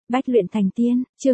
Bách luyện thành tiên, chương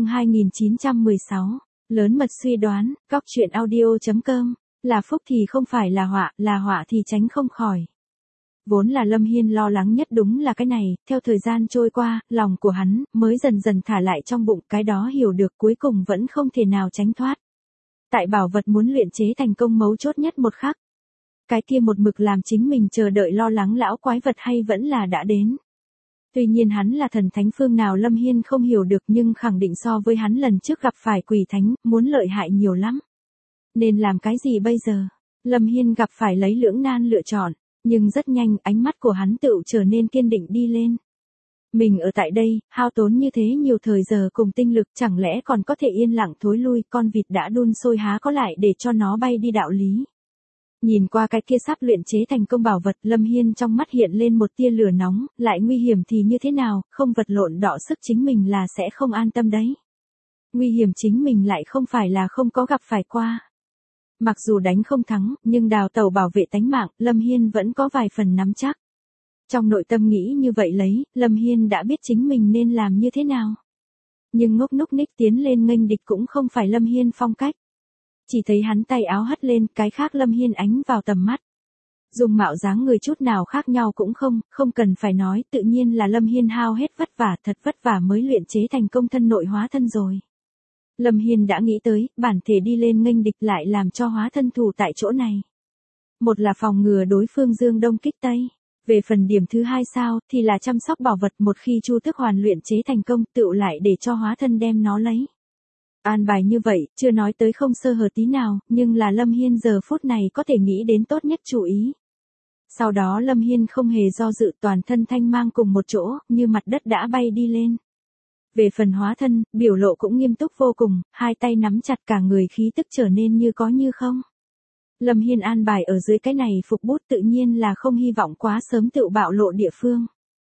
2916. Lớn mật suy đoán, góc truyện audio.com. Là phúc thì không phải là họa thì tránh không khỏi. Vốn là Lâm Hiên lo lắng nhất đúng là cái này, theo thời gian trôi qua, lòng của hắn mới dần dần thả lại trong bụng, cái đó hiểu được cuối cùng vẫn không thể nào tránh thoát. Tại bảo vật muốn luyện chế thành công mấu chốt nhất một khắc. Cái kia một mực làm chính mình chờ đợi lo lắng lão quái vật hay vẫn là đã đến. Tuy nhiên hắn là thần thánh phương nào Lâm Hiên không hiểu được, nhưng khẳng định so với hắn lần trước gặp phải quỷ thánh, muốn lợi hại nhiều lắm. Nên làm cái gì bây giờ? Lâm Hiên gặp phải lấy lưỡng nan lựa chọn, nhưng rất nhanh ánh mắt của hắn tựu trở nên kiên định đi lên. Mình ở tại đây, hao tốn như thế nhiều thời giờ cùng tinh lực, chẳng lẽ còn có thể yên lặng thối lui, con vịt đã đun sôi há có lại để cho nó bay đi đạo lý. Nhìn qua cái kia sắp luyện chế thành công bảo vật, Lâm Hiên trong mắt hiện lên một tia lửa nóng, lại nguy hiểm thì như thế nào, không vật lộn đọ sức chính mình là sẽ không an tâm đấy. Nguy hiểm chính mình lại không phải là không có gặp phải qua. Mặc dù đánh không thắng, nhưng đào tẩu bảo vệ tánh mạng, Lâm Hiên vẫn có vài phần nắm chắc. Trong nội tâm nghĩ như vậy lấy, Lâm Hiên đã biết chính mình nên làm như thế nào. Nhưng ngốc núc ních tiến lên nghênh địch cũng không phải Lâm Hiên phong cách. Chỉ thấy hắn tay áo hất lên, cái khác Lâm Hiên ánh vào tầm mắt. Dùng mạo dáng người chút nào khác nhau cũng không cần phải nói, tự nhiên là Lâm Hiên hao hết vất vả, thật vất vả mới luyện chế thành công thân nội hóa thân rồi. Lâm Hiên đã nghĩ tới, bản thể đi lên nghênh địch lại làm cho hóa thân thủ tại chỗ này. Một là phòng ngừa đối phương dương đông kích tây. Về phần điểm thứ hai sao, thì là chăm sóc bảo vật, một khi Chu Tước Hoàn luyện chế thành công, tựu lại để cho hóa thân đem nó lấy. An bài như vậy, chưa nói tới không sơ hở tí nào, nhưng là Lâm Hiên giờ phút này có thể nghĩ đến tốt nhất chú ý. Sau đó Lâm Hiên không hề do dự, toàn thân thanh mang cùng một chỗ, như mặt đất đã bay đi lên. Về phần hóa thân, biểu lộ cũng nghiêm túc vô cùng, hai tay nắm chặt, cả người khí tức trở nên như có như không. Lâm Hiên an bài ở dưới cái này phục bút, tự nhiên là không hy vọng quá sớm tự bạo lộ địa phương.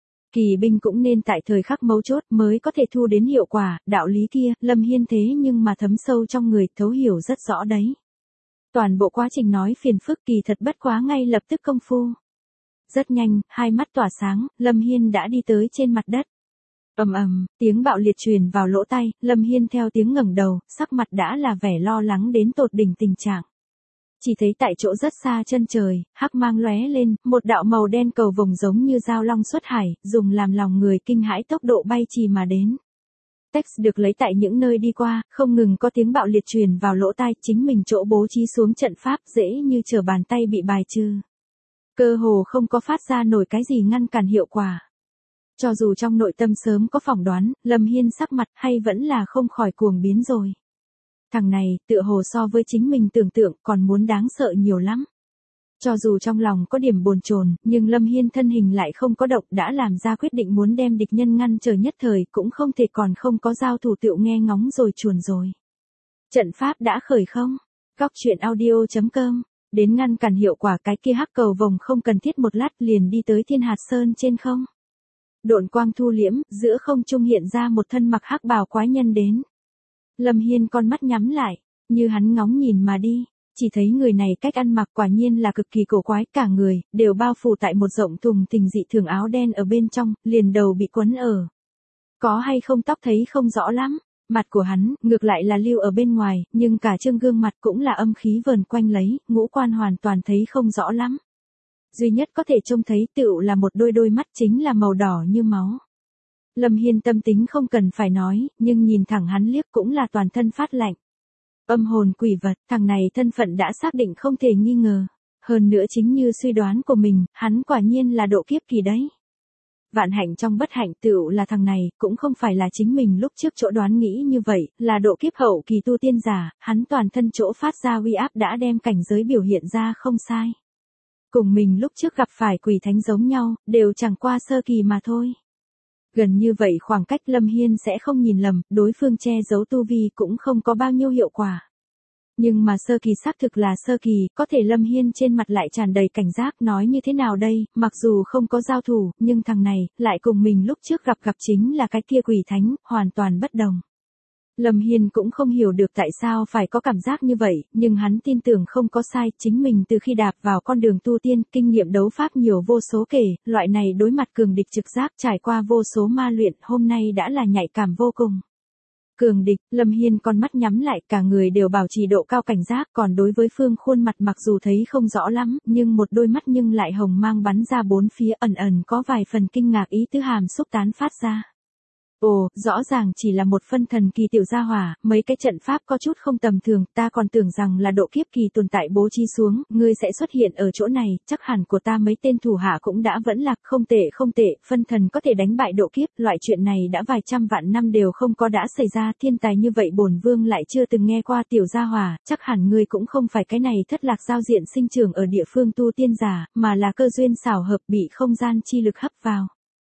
Kỳ binh cũng nên tại thời khắc mấu chốt mới có thể thu đến hiệu quả, đạo lý kia, Lâm Hiên thế nhưng mà thấm sâu trong người, thấu hiểu rất rõ đấy. Toàn bộ quá trình nói phiền phức kỳ thật bất quá ngay lập tức công phu. Rất nhanh, hai mắt tỏa sáng, Lâm Hiên đã đi tới trên mặt đất. Ầm ầm, tiếng bạo liệt truyền vào lỗ tai, Lâm Hiên theo tiếng ngẩng đầu, sắc mặt đã là vẻ lo lắng đến tột đỉnh tình trạng. Chỉ thấy tại chỗ rất xa chân trời, hắc mang lóe lên, một đạo màu đen cầu vồng giống như dao long xuất hải, dùng làm lòng người kinh hãi tốc độ bay trì mà đến. Text được lấy tại những nơi đi qua, không ngừng có tiếng bạo liệt truyền vào lỗ tai, chính mình chỗ bố trí xuống trận pháp dễ như trở bàn tay bị bài trừ. Cơ hồ không có phát ra nổi cái gì ngăn cản hiệu quả. Cho dù trong nội tâm sớm có phỏng đoán, Lâm Hiên sắc mặt hay vẫn là không khỏi cuồng biến rồi. Thằng này, tựa hồ so với chính mình tưởng tượng còn muốn đáng sợ nhiều lắm. Cho dù trong lòng có điểm bồn chồn, nhưng Lâm Hiên thân hình lại không có động, đã làm ra quyết định muốn đem địch nhân ngăn trở nhất thời, cũng không thể còn không có giao thủ tựu nghe ngóng rồi chuồn rồi. Trận pháp đã khởi không? Góc truyện audio.com. Đến ngăn cản hiệu quả cái kia hắc cầu vồng không cần thiết một lát liền đi tới Thiên Hạt Sơn trên không. Độn quang thu liễm, giữa không trung hiện ra một thân mặc hắc bào quái nhân đến. Lâm Hiên con mắt nhắm lại, như hắn ngóng nhìn mà đi, chỉ thấy người này cách ăn mặc quả nhiên là cực kỳ cổ quái, cả người đều bao phủ tại một rộng thùng thình dị thường áo đen ở bên trong, liền đầu bị quấn ở. Có hay không tóc thấy không rõ lắm, mặt của hắn ngược lại là lưu ở bên ngoài, nhưng cả trương gương mặt cũng là âm khí vờn quanh lấy, ngũ quan hoàn toàn thấy không rõ lắm. Duy nhất có thể trông thấy tựu là một đôi mắt chính là màu đỏ như máu. Lâm Hiên tâm tính không cần phải nói, nhưng nhìn thẳng hắn liếc cũng là toàn thân phát lạnh. Âm hồn quỷ vật, thằng này thân phận đã xác định không thể nghi ngờ. Hơn nữa chính như suy đoán của mình, hắn quả nhiên là độ kiếp kỳ đấy. Vạn hạnh trong bất hạnh tựu là thằng này, cũng không phải là chính mình lúc trước chỗ đoán nghĩ như vậy, là độ kiếp hậu kỳ tu tiên giả, hắn toàn thân chỗ phát ra uy áp đã đem cảnh giới biểu hiện ra không sai. Cùng mình lúc trước gặp phải quỷ thánh giống nhau, đều chẳng qua sơ kỳ mà thôi. Gần như vậy khoảng cách Lâm Hiên sẽ không nhìn lầm, đối phương che giấu tu vi cũng không có bao nhiêu hiệu quả. Nhưng mà sơ kỳ xác thực là sơ kỳ, có thể Lâm Hiên trên mặt lại tràn đầy cảnh giác, nói như thế nào đây, mặc dù không có giao thủ, nhưng thằng này, lại cùng mình lúc trước gặp chính là cái kia quỷ thánh, hoàn toàn bất đồng. Lâm Hiên cũng không hiểu được tại sao phải có cảm giác như vậy, nhưng hắn tin tưởng không có sai, chính mình từ khi đạp vào con đường tu tiên, kinh nghiệm đấu pháp nhiều vô số kể, loại này đối mặt cường địch trực giác trải qua vô số ma luyện, hôm nay đã là nhạy cảm vô cùng. Cường địch, Lâm Hiên con mắt nhắm lại, cả người đều bảo trì độ cao cảnh giác, còn đối với Phương khuôn mặt mặc dù thấy không rõ lắm, nhưng một đôi mắt nhưng lại hồng mang bắn ra bốn phía, ẩn ẩn có vài phần kinh ngạc ý tứ hàm xúc tán phát ra. Ồ, rõ ràng chỉ là một phân thần kỳ tiểu gia hỏa, mấy cái trận pháp có chút không tầm thường, ta còn tưởng rằng là độ kiếp kỳ tồn tại bố trí xuống, ngươi sẽ xuất hiện ở chỗ này, chắc hẳn của ta mấy tên thủ hạ cũng đã vẫn lạc, không tệ, phân thần có thể đánh bại độ kiếp, loại chuyện này đã vài trăm vạn năm đều không có đã xảy ra, thiên tài như vậy bổn vương lại chưa từng nghe qua tiểu gia hỏa, chắc hẳn ngươi cũng không phải cái này thất lạc giao diện sinh trưởng ở địa phương tu tiên giả, mà là cơ duyên xảo hợp bị không gian chi lực hấp vào.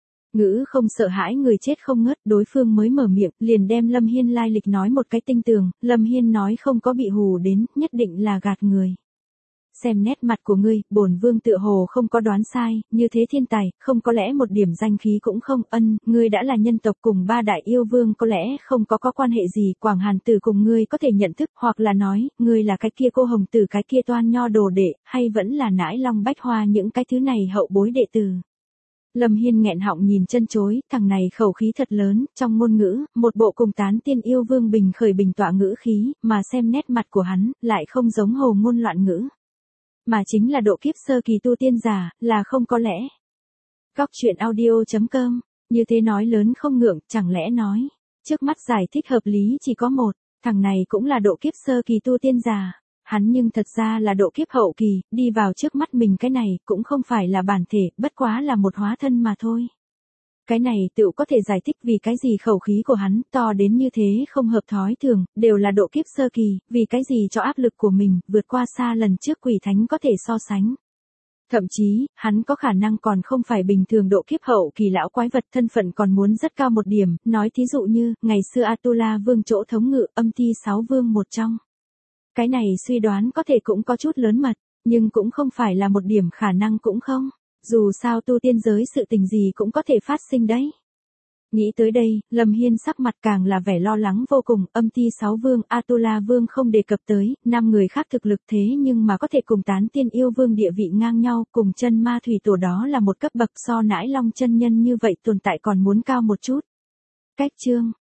Ngữ không sợ hãi người chết không ngớt, đối phương mới mở miệng, liền đem Lâm Hiên lai lịch nói một cái tinh tường, Lâm Hiên nói không có bị hù đến, nhất định là gạt người. Xem nét mặt của ngươi, bổn vương tựa hồ không có đoán sai, như thế thiên tài, không có lẽ một điểm danh khí cũng không, ngươi đã là nhân tộc cùng ba đại yêu vương có lẽ không có quan hệ gì, Quảng Hàn Tử cùng ngươi có thể nhận thức, hoặc là nói, ngươi là cái kia cô hồng tử cái kia toan nho đồ đệ, hay vẫn là nãi long bách hoa những cái thứ này hậu bối đệ tử. Lâm Hiên nghẹn họng nhìn chân chối, thằng này khẩu khí thật lớn, trong ngôn ngữ, một bộ cùng tán tiên yêu vương bình khởi bình tọa ngữ khí, mà xem nét mặt của hắn, lại không giống hồ ngôn loạn ngữ. Mà chính là độ kiếp sơ kỳ tu tiên giả, là không có lẽ. Góc truyện audio.com, như thế nói lớn không ngượng, chẳng lẽ nói, trước mắt giải thích hợp lý chỉ có một, thằng này cũng là độ kiếp sơ kỳ tu tiên giả. Hắn nhưng thật ra là độ kiếp hậu kỳ, đi vào trước mắt mình cái này, cũng không phải là bản thể, bất quá là một hóa thân mà thôi. Cái này tự có thể giải thích vì cái gì khẩu khí của hắn to đến như thế không hợp thói thường, đều là độ kiếp sơ kỳ, vì cái gì cho áp lực của mình, vượt qua xa lần trước quỷ thánh có thể so sánh. Thậm chí, hắn có khả năng còn không phải bình thường độ kiếp hậu kỳ lão quái vật, thân phận còn muốn rất cao một điểm, nói thí dụ như, ngày xưa Atula vương chỗ thống ngự, âm ti 6 vương một trong. Cái này suy đoán có thể cũng có chút lớn mật, nhưng cũng không phải là một điểm khả năng cũng không. Dù sao tu tiên giới sự tình gì cũng có thể phát sinh đấy. Nghĩ tới đây, Lâm Hiên sắc mặt càng là vẻ lo lắng vô cùng, âm ti 6 vương, Atula vương không đề cập tới, 5 người khác thực lực thế nhưng mà có thể cùng tán tiên yêu vương địa vị ngang nhau, cùng chân ma thủy tổ đó là một cấp bậc so nãi long chân nhân như vậy tồn tại còn muốn cao một chút. Cách chương